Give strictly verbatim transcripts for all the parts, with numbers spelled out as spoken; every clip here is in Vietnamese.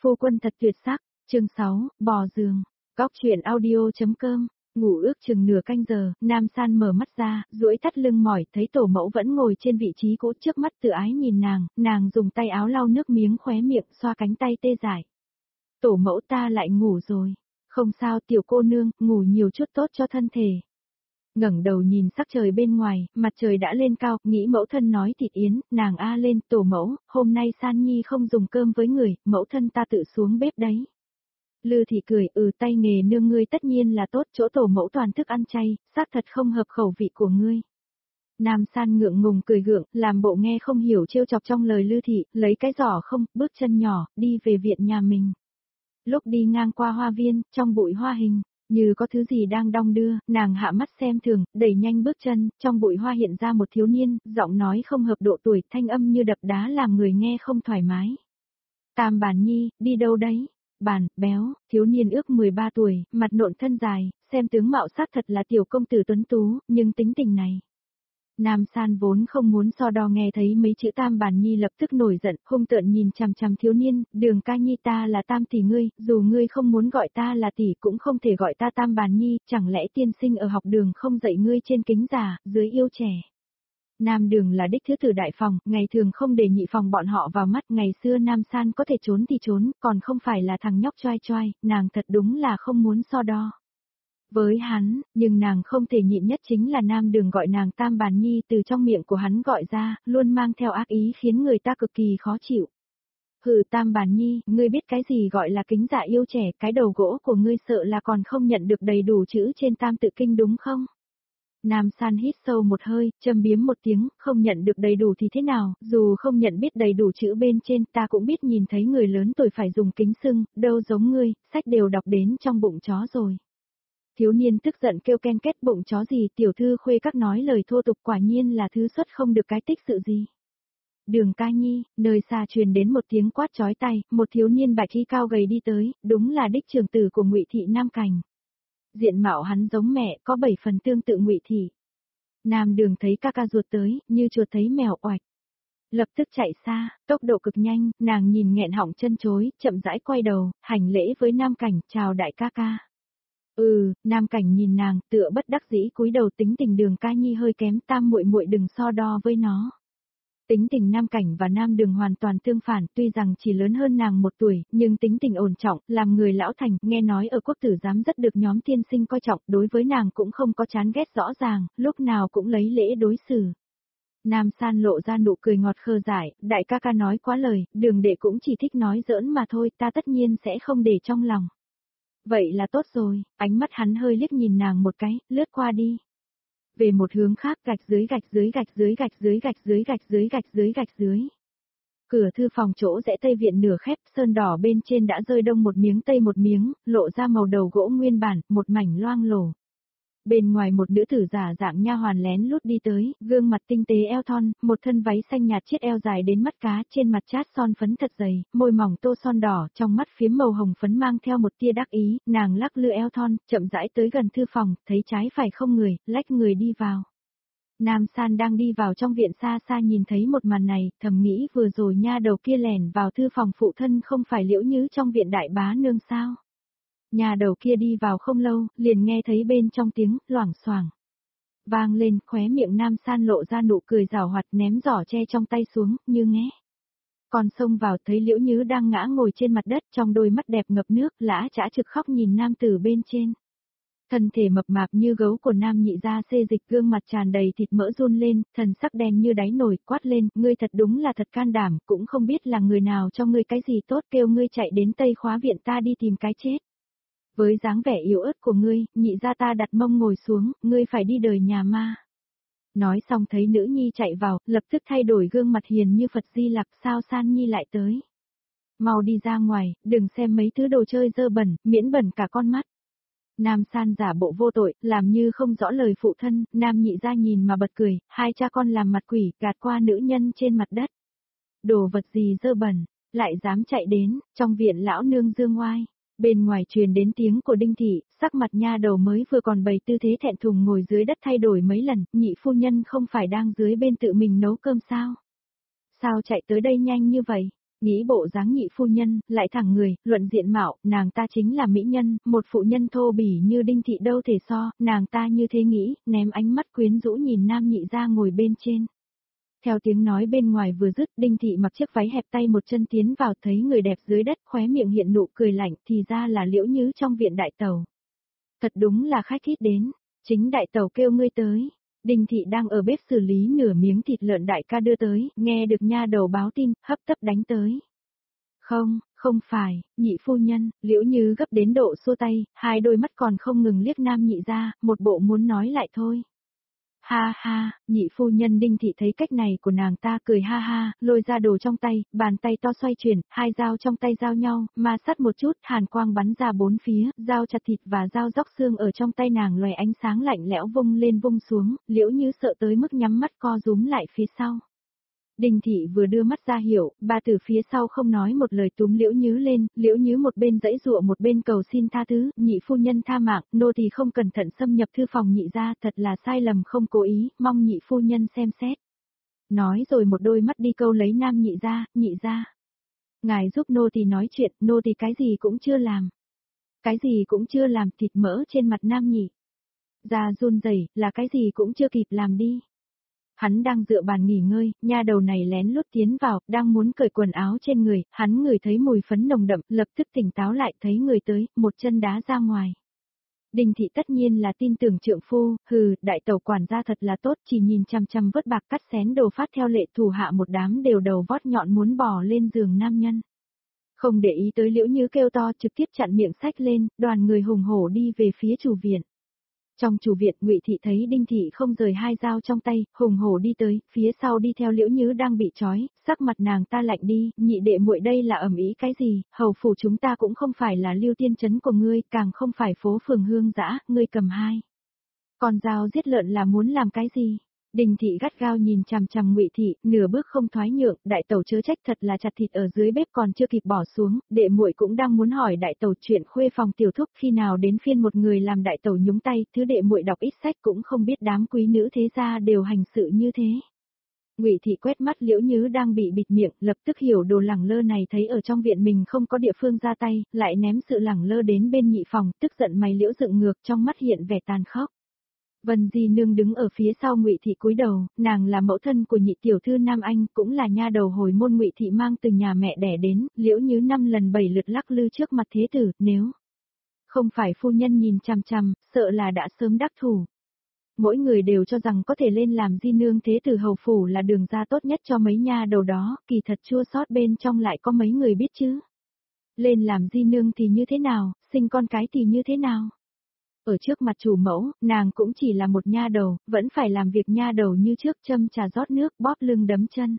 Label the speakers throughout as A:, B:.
A: Phu quân thật tuyệt sắc, chương sáu, bò giường, góc chuyện audio.com, ngủ ước chừng nửa canh giờ, Nam San mở mắt ra, duỗi thắt lưng mỏi, thấy tổ mẫu vẫn ngồi trên vị trí cũ trước mắt tự ái nhìn nàng, nàng dùng tay áo lau nước miếng khóe miệng, xoa cánh tay tê dại. Tổ mẫu ta lại ngủ rồi, không sao tiểu cô nương, ngủ nhiều chút tốt cho thân thể. Ngẩng đầu nhìn sắc trời bên ngoài, mặt trời đã lên cao, nghĩ mẫu thân nói thịt yến, nàng a lên, tổ mẫu, hôm nay San Nhi không dùng cơm với người, mẫu thân ta tự xuống bếp đấy. Lư Thị cười, ừ tay nghề nương ngươi tất nhiên là tốt, chỗ tổ mẫu toàn thức ăn chay, xác thật không hợp khẩu vị của ngươi. Nam San ngượng ngùng cười gượng, làm bộ nghe không hiểu trêu chọc trong lời Lư Thị, lấy cái giỏ không, bước chân nhỏ, đi về viện nhà mình. Lúc đi ngang qua hoa viên, trong bụi hoa hình, như có thứ gì đang đong đưa, nàng hạ mắt xem thường, đẩy nhanh bước chân, trong bụi hoa hiện ra một thiếu niên, giọng nói không hợp độ tuổi, thanh âm như đập đá làm người nghe không thoải mái. Tam Bản Nhi, đi đâu đấy? Bản, béo, thiếu niên ước mười ba tuổi, mặt nộn thân dài, xem tướng mạo sắc thật là tiểu công tử tuấn tú, nhưng tính tình này. Nam San vốn không muốn so đo, nghe thấy mấy chữ Tam Bản Nhi lập tức nổi giận, hung tợn nhìn chằm chằm thiếu niên, Đường ca nhi ta là Tam tỷ ngươi, dù ngươi không muốn gọi ta là tỷ cũng không thể gọi ta Tam Bản Nhi, chẳng lẽ tiên sinh ở học đường không dạy ngươi trên kính già, dưới yêu trẻ. Nam Đường là đích thứ tử đại phòng, ngày thường không để nhị phòng bọn họ vào mắt, ngày xưa Nam San có thể trốn thì trốn, còn không phải là thằng nhóc choai choai, nàng thật đúng là không muốn so đo. Với hắn, nhưng nàng không thể nhịn nhất chính là Nam Đường gọi nàng Tam Bản Nhi từ trong miệng của hắn gọi ra, luôn mang theo ác ý khiến người ta cực kỳ khó chịu. Hừ Tam Bản Nhi, ngươi biết cái gì gọi là kính dạ yêu trẻ, cái đầu gỗ của ngươi sợ là còn không nhận được đầy đủ chữ trên Tam Tự Kinh đúng không? Nam San hít sâu một hơi, châm biếm một tiếng, không nhận được đầy đủ thì thế nào, dù không nhận biết đầy đủ chữ bên trên, ta cũng biết nhìn thấy người lớn tuổi phải dùng kính xưng, đâu giống ngươi, sách đều đọc đến trong bụng chó rồi. Thiếu niên tức giận kêu ken kết, bụng chó gì, tiểu thư khuê các nói lời thô tục, quả nhiên là thứ xuất không được cái tích sự gì. Đường ca nhi, nơi xa truyền đến một tiếng quát chói tai, một thiếu niên bạch y cao gầy đi tới, đúng là đích trưởng tử của Ngụy Thị Nam Cảnh. Diện mạo hắn giống mẹ, có bảy phần tương tự Ngụy Thị. Nam Đường thấy ca ca ruột tới, như chuột thấy mèo oạch. Lập tức chạy xa, tốc độ cực nhanh, nàng nhìn nghẹn họng chân chối, chậm rãi quay đầu, hành lễ với Nam Cảnh, chào đại ca ca. Ừ, Nam Cảnh nhìn nàng, tựa bất đắc dĩ cúi đầu, tính tình Đường ca nhi hơi kém, Tam muội muội đừng so đo với nó. Tính tình Nam Cảnh và Nam Đường hoàn toàn tương phản, tuy rằng chỉ lớn hơn nàng một tuổi, nhưng tính tình ổn trọng, làm người lão thành, nghe nói ở quốc tử giám rất được nhóm tiên sinh coi trọng, đối với nàng cũng không có chán ghét rõ ràng, lúc nào cũng lấy lễ đối xử. Nam San lộ ra nụ cười ngọt khờ dại, đại ca ca nói quá lời, Đường đệ cũng chỉ thích nói giỡn mà thôi, ta tất nhiên sẽ không để trong lòng. Vậy là tốt rồi, ánh mắt hắn hơi liếc nhìn nàng một cái, lướt qua đi. Về một hướng khác, gạch dưới gạch dưới gạch dưới gạch dưới gạch dưới gạch dưới gạch dưới gạch dưới. Cửa thư phòng chỗ rẽ tây viện nửa khép, sơn đỏ bên trên đã rơi đông một miếng tây một miếng, lộ ra màu đầu gỗ nguyên bản, một mảnh loang lổ. Bên ngoài một nữ tử giả dạng nha hoàn lén lút đi tới, gương mặt tinh tế eo thon, một thân váy xanh nhạt chiếc eo dài đến mắt cá, trên mặt chát son phấn thật dày, môi mỏng tô son đỏ, trong mắt phiếm màu hồng phấn mang theo một tia đắc ý, nàng lắc lư eo thon, chậm rãi tới gần thư phòng, thấy trái phải không người, lách người đi vào. Nam San đang đi vào trong viện, xa xa nhìn thấy một màn này, thầm nghĩ vừa rồi nha đầu kia lẻn vào thư phòng phụ thân không phải Liễu Nhứ trong viện đại bá nương sao? Nhà đầu kia đi vào không lâu, liền nghe thấy bên trong tiếng loảng xoảng vang lên, khóe miệng Nam San lộ ra nụ cười giảo hoạt, ném giỏ tre trong tay xuống, như nghe. Còn xông vào thấy Liễu Nhứ đang ngã ngồi trên mặt đất, trong đôi mắt đẹp ngập nước, lã chã trực khóc nhìn nam tử bên trên. Thân thể mập mạp như gấu của Nam Nhị gia xê dịch, gương mặt tràn đầy thịt mỡ run lên, thần sắc đen như đáy nồi, quát lên, ngươi thật đúng là thật can đảm, cũng không biết là người nào cho ngươi cái gì tốt, kêu ngươi chạy đến Tây Khóa viện ta đi tìm cái chết. Với dáng vẻ yếu ớt của ngươi, Nhị gia ta đặt mông ngồi xuống, ngươi phải đi đời nhà ma. Nói xong thấy nữ nhi chạy vào, lập tức thay đổi gương mặt hiền như Phật Di Lặc, sao San Nhi lại tới. Mau đi ra ngoài, đừng xem mấy thứ đồ chơi dơ bẩn, miễn bẩn cả con mắt. Nam San giả bộ vô tội, làm như không rõ lời phụ thân, Nam Nhị gia nhìn mà bật cười, hai cha con làm mặt quỷ, gạt qua nữ nhân trên mặt đất. Đồ vật gì dơ bẩn, lại dám chạy đến, trong viện lão nương dương oai. Bên ngoài truyền đến tiếng của Đinh Thị, sắc mặt nha đầu mới vừa còn bày tư thế thẹn thùng ngồi dưới đất thay đổi mấy lần, nhị phu nhân không phải đang dưới bên tự mình nấu cơm sao? Sao chạy tới đây nhanh như vậy? Nghĩ bộ dáng nhị phu nhân, lại thẳng người, luận diện mạo, nàng ta chính là mỹ nhân, một phụ nhân thô bỉ như Đinh Thị đâu thể so, nàng ta như thế nghĩ, ném ánh mắt quyến rũ nhìn nam nhị ra ngồi bên trên. Theo tiếng nói bên ngoài vừa dứt, Đinh Thị mặc chiếc váy hẹp tay một chân tiến vào thấy người đẹp dưới đất khóe miệng hiện nụ cười lạnh thì ra là Liễu Nhứ trong viện đại tàu. Thật đúng là khách khít đến, chính đại tàu kêu ngươi tới. Đinh Thị đang ở bếp xử lý nửa miếng thịt lợn đại ca đưa tới, nghe được nha đầu báo tin, hấp tấp đánh tới. Không, không phải, nhị phu nhân, Liễu Như gấp đến độ xua tay, hai đôi mắt còn không ngừng liếc nam nhị ra, một bộ muốn nói lại thôi. Ha ha, nhị phu nhân Đinh Thị thấy cách này của nàng ta cười ha ha, lôi ra đồ trong tay, bàn tay to xoay chuyển, hai dao trong tay giao nhau, ma sát một chút, hàn quang bắn ra bốn phía, dao chặt thịt và dao róc xương ở trong tay nàng loè ánh sáng lạnh lẽo vung lên vung xuống, Liễu Như sợ tới mức nhắm mắt co rúm lại phía sau. Đinh Thị vừa đưa mắt ra hiểu, bà từ phía sau không nói một lời túm Liễu Nhứ lên, Liễu Nhứ một bên dãy dụa một bên cầu xin tha thứ, nhị phu nhân tha mạng, nô thì không cẩn thận xâm nhập thư phòng nhị ra, thật là sai lầm không cố ý, mong nhị phu nhân xem xét. Nói rồi một đôi mắt đi câu lấy nam nhị ra, nhị ra. Ngài giúp nô thì nói chuyện, nô thì cái gì cũng chưa làm. Cái gì cũng chưa làm, thịt mỡ trên mặt nam nhị. Da run rẩy, là cái gì cũng chưa kịp làm đi. Hắn đang dựa bàn nghỉ ngơi, nha đầu này lén lút tiến vào, đang muốn cởi quần áo trên người, hắn ngửi thấy mùi phấn nồng đậm, lập tức tỉnh táo lại thấy người tới, một chân đá ra ngoài. Đinh Thị tất nhiên là tin tưởng trượng phu, hừ, đại tẩu quản gia thật là tốt, chỉ nhìn chăm chăm vớt bạc cắt xén đồ phát theo lệ thủ hạ một đám đều đầu vót nhọn muốn bò lên giường nam nhân. Không để ý tới Liễu Như kêu to trực tiếp chặn miệng sách lên, đoàn người hùng hổ đi về phía chủ viện. Trong chủ viện, Ngụy Thị thấy Đinh Thị không rời hai dao trong tay, hùng hổ đi tới, phía sau đi theo Liễu Nhứ đang bị trói, sắc mặt nàng ta lạnh đi, nhị đệ muội đây là ầm ĩ cái gì, hầu phủ chúng ta cũng không phải là Lưu Tiên trấn của ngươi, càng không phải phố phường hương dã, ngươi cầm hai. Còn dao giết lợn là muốn làm cái gì? Đinh Thị gắt gao nhìn chằm chằm Ngụy Thị, nửa bước không thoái nhượng, đại tẩu chớ trách thật là chặt thịt ở dưới bếp còn chưa kịp bỏ xuống, đệ muội cũng đang muốn hỏi đại tẩu chuyện khuê phòng tiểu thúc khi nào đến phiên một người làm đại tẩu nhúng tay, thứ đệ muội đọc ít sách cũng không biết đám quý nữ thế gia đều hành sự như thế. Ngụy Thị quét mắt Liễu Nhứ đang bị bịt miệng, lập tức hiểu đồ lẳng lơ này thấy ở trong viện mình không có địa phương ra tay, lại ném sự lẳng lơ đến bên nhị phòng, tức giận mày liễu dựng ngược trong mắt hiện vẻ tàn khốc. Vân Di Nương đứng ở phía sau Ngụy Thị cúi đầu, nàng là mẫu thân của nhị tiểu thư Nam Anh, cũng là nha đầu hồi môn Ngụy Thị mang từ nhà mẹ đẻ đến, Liễu Như năm lần bảy lượt lắc lư trước mặt thế tử, nếu không phải phu nhân nhìn chằm chằm, sợ là đã sớm đắc thủ. Mỗi người đều cho rằng có thể lên làm Di Nương thế tử hầu phủ là đường ra tốt nhất cho mấy nha đầu đó, kỳ thật chua xót bên trong lại có mấy người biết chứ. Lên làm Di Nương thì như thế nào, sinh con cái thì như thế nào? Ở trước mặt chủ mẫu, nàng cũng chỉ là một nha đầu, vẫn phải làm việc nha đầu như trước châm trà rót nước bóp lưng đấm chân.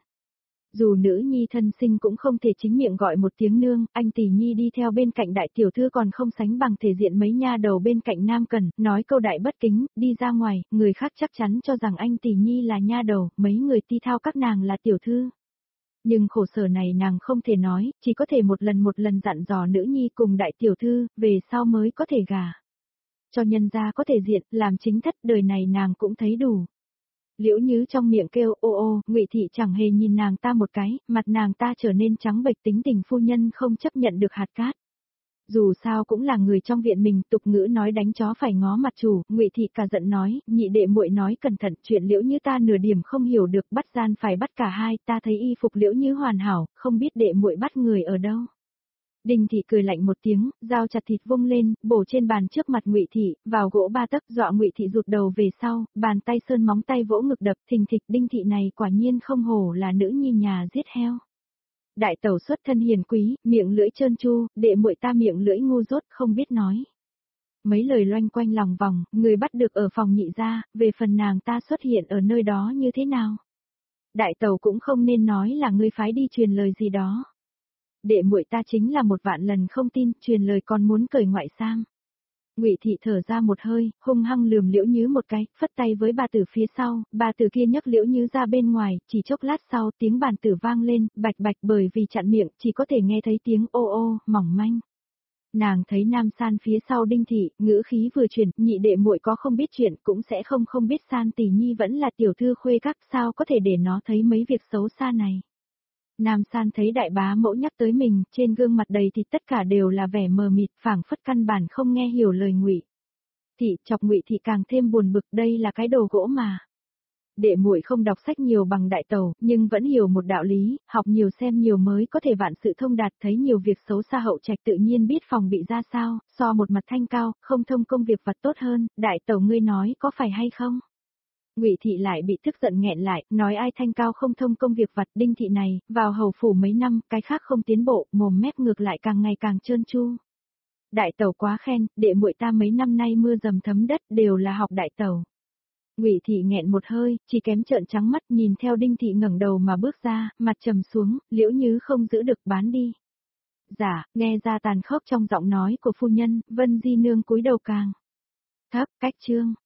A: Dù nữ nhi thân sinh cũng không thể chính miệng gọi một tiếng nương, anh tỷ nhi đi theo bên cạnh đại tiểu thư còn không sánh bằng thể diện mấy nha đầu bên cạnh nam cần, nói câu đại bất kính, đi ra ngoài, người khác chắc chắn cho rằng anh tỷ nhi là nha đầu, mấy người ti thao các nàng là tiểu thư. Nhưng khổ sở này nàng không thể nói, chỉ có thể một lần một lần dặn dò nữ nhi cùng đại tiểu thư, về sau mới có thể gả. Cho nhân gia có thể diện, làm chính thất đời này nàng cũng thấy đủ. Liễu Nhứ trong miệng kêu ô ô, Ngụy Thị chẳng hề nhìn nàng ta một cái, mặt nàng ta trở nên trắng bệch tính tình phu nhân không chấp nhận được hạt cát. Dù sao cũng là người trong viện mình, tục ngữ nói đánh chó phải ngó mặt chủ, Ngụy Thị cả giận nói, nhị đệ muội nói cẩn thận, chuyện Liễu Như ta nửa điểm không hiểu được, bắt gian phải bắt cả hai, ta thấy y phục Liễu Như hoàn hảo, không biết đệ muội bắt người ở đâu. Đinh Thị cười lạnh một tiếng, dao chặt thịt vung lên, bổ trên bàn trước mặt Ngụy Thị, vào gỗ ba tấc dọa Ngụy Thị rụt đầu về sau, bàn tay sơn móng tay vỗ ngực đập, thình thịch. Đinh Thị này quả nhiên không hổ là nữ nhi nhà giết heo. Đại tẩu xuất thân hiền quý, miệng lưỡi trơn tru, đệ muội ta miệng lưỡi ngu dốt không biết nói. Mấy lời loanh quanh lòng vòng, người bắt được ở phòng nhị gia, về phần nàng ta xuất hiện ở nơi đó như thế nào. Đại tẩu cũng không nên nói là ngươi phái đi truyền lời gì đó. Đệ muội ta chính là một vạn lần không tin, truyền lời còn muốn cởi ngoại sang. Ngụy Thị thở ra một hơi, hung hăng lườm Liễu Nhứ một cái, phất tay với bà tử phía sau, bà tử kia nhấc Liễu Nhứ ra bên ngoài, chỉ chốc lát sau tiếng bàn tử vang lên, bạch bạch bởi vì chặn miệng, chỉ có thể nghe thấy tiếng ô ô, mỏng manh. Nàng thấy Nam San phía sau Đinh Thị, ngữ khí vừa chuyển, nhị đệ muội có không biết chuyện, cũng sẽ không không biết San tỷ nhi vẫn là tiểu thư khuê các, sao có thể để nó thấy mấy việc xấu xa này. Nam San thấy đại bá mẫu nhắc tới mình, trên gương mặt đầy thì tất cả đều là vẻ mờ mịt, phảng phất căn bản không nghe hiểu lời Ngụy Thị, chọc Ngụy Thị càng thêm buồn bực, đây là cái đồ gỗ mà. Đệ muội không đọc sách nhiều bằng đại tẩu, nhưng vẫn hiểu một đạo lý, học nhiều xem nhiều mới có thể vạn sự thông đạt, thấy nhiều việc xấu xa hậu trạch tự nhiên biết phòng bị ra sao, so một mặt thanh cao, không thông công việc vật tốt hơn, đại tẩu ngươi nói có phải hay không? Ngụy Thị lại bị tức giận nghẹn lại, nói ai thanh cao không thông công việc vặt. Đinh Thị này, vào hầu phủ mấy năm, cái khác không tiến bộ, mồm mép ngược lại càng ngày càng trơn tru. Đại tẩu quá khen, đệ muội ta mấy năm nay mưa dầm thấm đất đều là học đại tẩu. Ngụy Thị nghẹn một hơi, chỉ kém trợn trắng mắt nhìn theo Đinh Thị ngẩng đầu mà bước ra, mặt trầm xuống, Liễu Như không giữ được bán đi. Dạ, nghe ra tàn khốc trong giọng nói của phu nhân, Vân Di Nương cúi đầu càng thấp. Cách chương